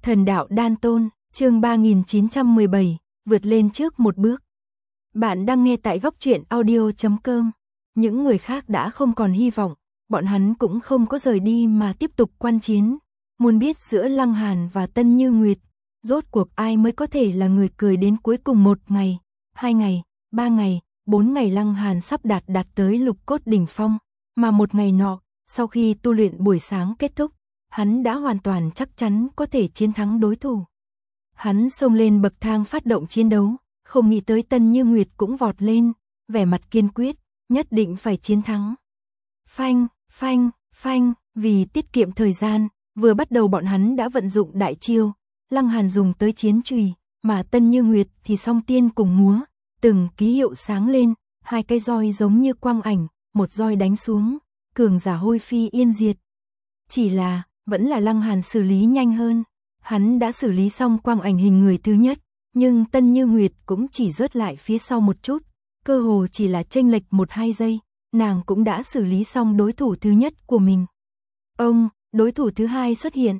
Thần đạo đan tôn, chương 3917, vượt lên trước một bước. Bạn đang nghe tại góc truyện audio.com. Những người khác đã không còn hy vọng, bọn hắn cũng không có rời đi mà tiếp tục quan chiến. Muốn biết giữa Lăng Hàn và Tân Như Nguyệt, rốt cuộc ai mới có thể là người cười đến cuối cùng 1 ngày, 2 ngày, 3 ngày, 4 ngày. Lăng Hàn sắp đạt tới lục cốt đỉnh phong, mà một ngày nọ, sau khi tu luyện buổi sáng kết thúc, hắn đã hoàn toàn chắc chắn có thể chiến thắng đối thủ. Hắn xông lên bậc thang phát động chiến đấu, không nghĩ tới Tân Như Nguyệt cũng vọt lên, vẻ mặt kiên quyết, nhất định phải chiến thắng. Phanh, phanh, phanh, vì tiết kiệm thời gian, vừa bắt đầu bọn hắn đã vận dụng đại chiêu, Lăng Hàn dùng tới chiến chùy, mà Tân Như Nguyệt thì song tiên cùng múa, từng ký hiệu sáng lên, 2 cái roi giống như quang ảnh, một roi đánh xuống, cường giả hôi phi yên diệt. Chỉ là, vẫn là Lăng Hàn xử lý nhanh hơn, hắn đã xử lý xong quang ảnh hình người thứ nhất, nhưng Tân Như Nguyệt cũng chỉ rớt lại phía sau một chút, cơ hồ chỉ là chênh lệch 1-2 giây, nàng cũng đã xử lý xong đối thủ thứ nhất của mình. Đối thủ thứ hai xuất hiện,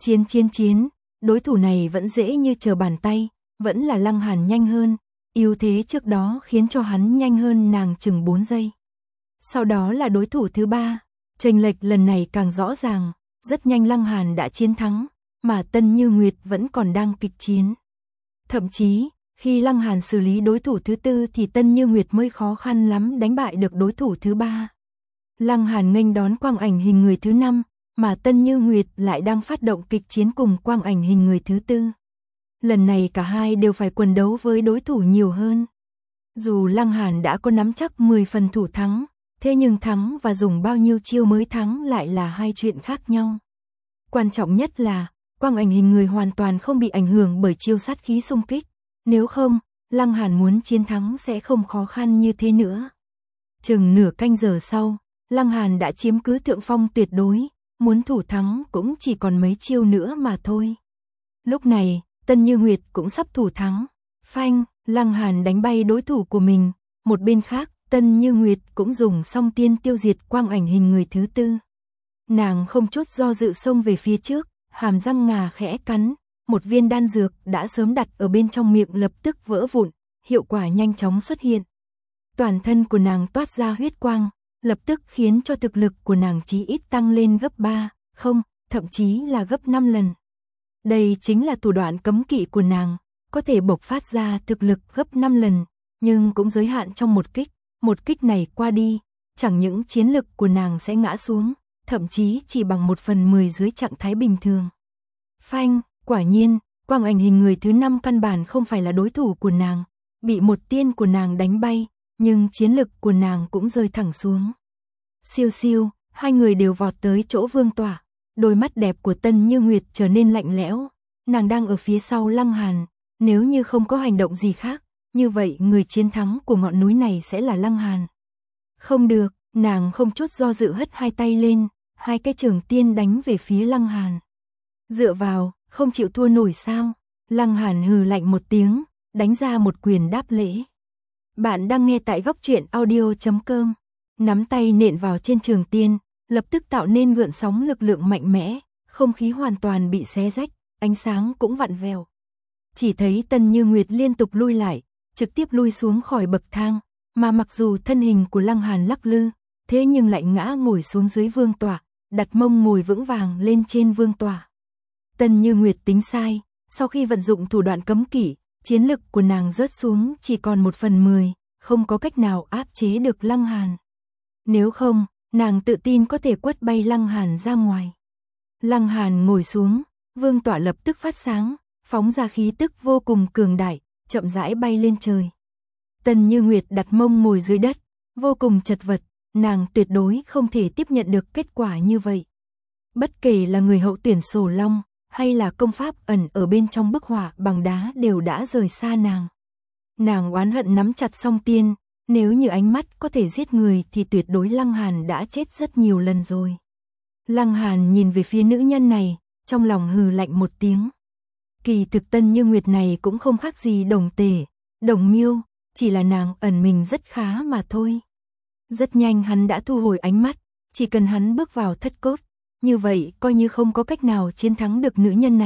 chiến, đối thủ này vẫn dễ như trở bàn tay, vẫn là Lăng Hàn nhanh hơn, ưu thế trước đó khiến cho hắn nhanh hơn nàng chừng 4 giây. Sau đó là đối thủ thứ ba, chênh lệch lần này càng rõ ràng, rất nhanh Lăng Hàn đã chiến thắng, mà Tân Như Nguyệt vẫn còn đang kịch chiến. Thậm chí, khi Lăng Hàn xử lý đối thủ thứ tư thì Tân Như Nguyệt mới khó khăn lắm đánh bại được đối thủ thứ ba. Lăng Hàn nghênh đón quang ảnh hình người thứ 5, mà Tân Như Nguyệt lại đang phát động kịch chiến cùng quang ảnh hình người thứ tư. Lần này cả hai đều phải quần đấu với đối thủ nhiều hơn. Dù Lăng Hàn đã có nắm chắc 10 phần thủ thắng, thế nhưng thắng và dùng bao nhiêu chiêu mới thắng lại là hai chuyện khác nhau. Quan trọng nhất là, quang ảnh hình người hoàn toàn không bị ảnh hưởng bởi chiêu sát khí xung kích, nếu không, Lăng Hàn muốn chiến thắng sẽ không khó khăn như thế nữa. Chừng nửa canh giờ sau, Lăng Hàn đã chiếm cứ thượng phong tuyệt đối, muốn thủ thắng cũng chỉ còn mấy chiêu nữa mà thôi. Lúc này, Tân Như Nguyệt cũng sắp thủ thắng, phanh, Lăng Hàn đánh bay đối thủ của mình, một bên khác, Tân Như Nguyệt cũng dùng song tiên tiêu diệt quang ảnh hình người thứ tư. Nàng không chút do dự xông về phía trước, hàm răng ngà khẽ cắn, một viên đan dược đã sớm đặt ở bên trong miệng lập tức vỡ vụn, hiệu quả nhanh chóng xuất hiện. Toàn thân của nàng toát ra huyết quang, lập tức khiến cho thực lực của nàng chí ít tăng lên gấp 3, thậm chí là gấp 5 lần. Đây chính là thủ đoạn cấm kỵ của nàng, có thể bộc phát ra thực lực gấp 5 lần, nhưng cũng giới hạn trong một kích này qua đi, chẳng những chiến lực của nàng sẽ ngã xuống, thậm chí chỉ bằng 1/10 dưới trạng thái bình thường. Phanh, quả nhiên, quang ảnh hình người thứ 5 căn bản không phải là đối thủ của nàng, bị một tiên của nàng đánh bay, nhưng chiến lực của nàng cũng rơi thẳng xuống. Siêu siêu, hai người đều vọt tới chỗ vương tọa, đôi mắt đẹp của Tân Như Nguyệt trở nên lạnh lẽo, nàng đang ở phía sau Lăng Hàn, nếu như không có hành động gì khác, như vậy người chiến thắng của ngọn núi này sẽ là Lăng Hàn. Không được, nàng không chút do dự hất hai tay lên, 2 cái trường tiên đánh về phía Lăng Hàn. Dựa vào, không chịu thua nổi sao? Lăng Hàn hừ lạnh một tiếng, đánh ra một quyền đáp lễ. Bạn đang nghe tại góc truyện audio.com. Nắm tay nện vào trên trường tiên, lập tức tạo nên gợn sóng lực lượng mạnh mẽ, không khí hoàn toàn bị xé rách, ánh sáng cũng vặn vẹo. Chỉ thấy Tân Như Nguyệt liên tục lui lại, trực tiếp lui xuống khỏi bậc thang, mà mặc dù thân hình của Lăng Hàn lắc lư, thế nhưng lại ngã ngồi xuống dưới vương tọa, đặt mông ngồi vững vàng lên trên vương tọa. Tân Như Nguyệt tính sai, sau khi vận dụng thủ đoạn cấm kỵ, chiến lực của nàng rớt xuống chỉ còn 1/10, không có cách nào áp chế được Lăng Hàn. Nếu không, nàng tự tin có thể quất bay Lăng Hàn ra ngoài. Lăng Hàn ngồi xuống, vương tọa lập tức phát sáng, phóng ra khí tức vô cùng cường đại, chậm rãi bay lên trời. Tân Như Nguyệt đặt mông ngồi dưới đất, vô cùng chật vật, nàng tuyệt đối không thể tiếp nhận được kết quả như vậy. Bất kể là người hậu tuyển Sổ Long, hay là công pháp ẩn ở bên trong bức họa bằng đá đều đã rời xa nàng. Nàng oán hận nắm chặt song tiên, nếu như ánh mắt có thể giết người thì tuyệt đối Lăng Hàn đã chết rất nhiều lần rồi. Lăng Hàn nhìn về phía nữ nhân này, trong lòng hừ lạnh một tiếng. Kỳ thực Tân Như Nguyệt này cũng không khác gì Đồng Tể, Đồng Miêu, chỉ là nàng ẩn mình rất khá mà thôi. Rất nhanh hắn đã thu hồi ánh mắt, chỉ cần hắn bước vào thất cốt, như vậy coi như không có cách nào chiến thắng được nữ nhân này,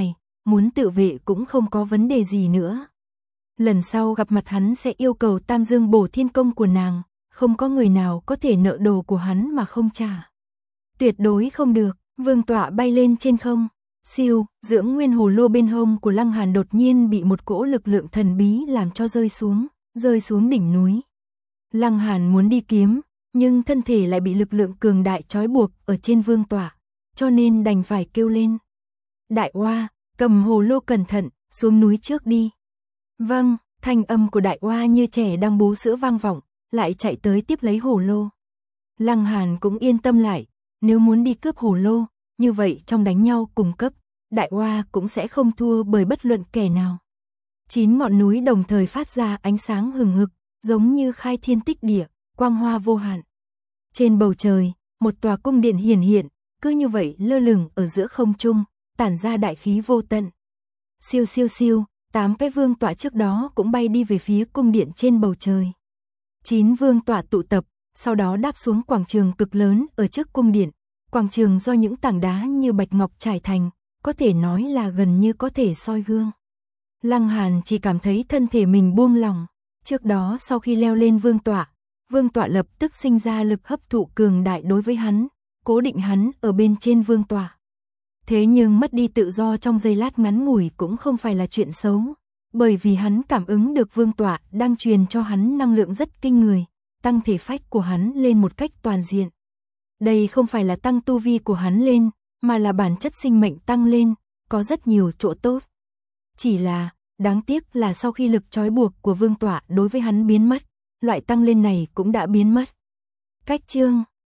muốn tự vệ cũng không có vấn đề gì nữa. Lần sau gặp mặt hắn sẽ yêu cầu Tam Dương Bổ Thiên Công của nàng, không có người nào có thể nợ đồ của hắn mà không trả. Tuyệt đối không được. Vương tọa bay lên trên không. Siêu, dưỡng nguyên hồ lô bên hông của Lăng Hàn đột nhiên bị một cỗ lực lượng thần bí làm cho rơi xuống đỉnh núi. Lăng Hàn muốn đi kiếm, nhưng thân thể lại bị lực lượng cường đại trói buộc ở trên vương tọa, cho nên đành phải kêu lên. Đại Oa, cầm hồ lô cẩn thận, xuống núi trước đi. Vâng, thanh âm của Đại Oa như trẻ đang bú sữa vang vọng, lại chạy tới tiếp lấy hồ lô. Lăng Hàn cũng yên tâm lại, nếu muốn đi cướp hồ lô, như vậy trong đánh nhau cùng cấp, Đại Oa cũng sẽ không thua bởi bất luận kẻ nào. 9 ngọn núi đồng thời phát ra ánh sáng hừng hực, giống như khai thiên tích địa, quang hoa vô hạn. Trên bầu trời, một tòa cung điện hiển hiện, cứ như vậy lơ lửng ở giữa không trung, tản ra đại khí vô tận. Siêu siêu siêu, 8 cái vương tọa trước đó cũng bay đi về phía cung điện trên bầu trời. 9 vương tọa tụ tập, sau đó đáp xuống quảng trường cực lớn ở trước cung điện. Quảng trường do những tảng đá như bạch ngọc trải thành, có thể nói là gần như có thể soi gương. Lăng Hàn chỉ cảm thấy thân thể mình buông lỏng. Trước đó sau khi leo lên vương tọa lập tức sinh ra lực hấp thụ cường đại đối với hắn, cố định hắn ở bên trên vương tọa. Thế nhưng mất đi tự do trong giây lát ngắn ngủi cũng không phải là chuyện xấu, bởi vì hắn cảm ứng được vương tọa đang truyền cho hắn năng lượng rất kinh người, tăng thể phách của hắn lên một cách toàn diện. Đây không phải là tăng tu vi của hắn lên, mà là bản chất sinh mệnh tăng lên, có rất nhiều chỗ tốt. Chỉ là, đáng tiếc là sau khi lực trói buộc của vương tọa đối với hắn biến mất, loại tăng lên này cũng đã biến mất. Cách chương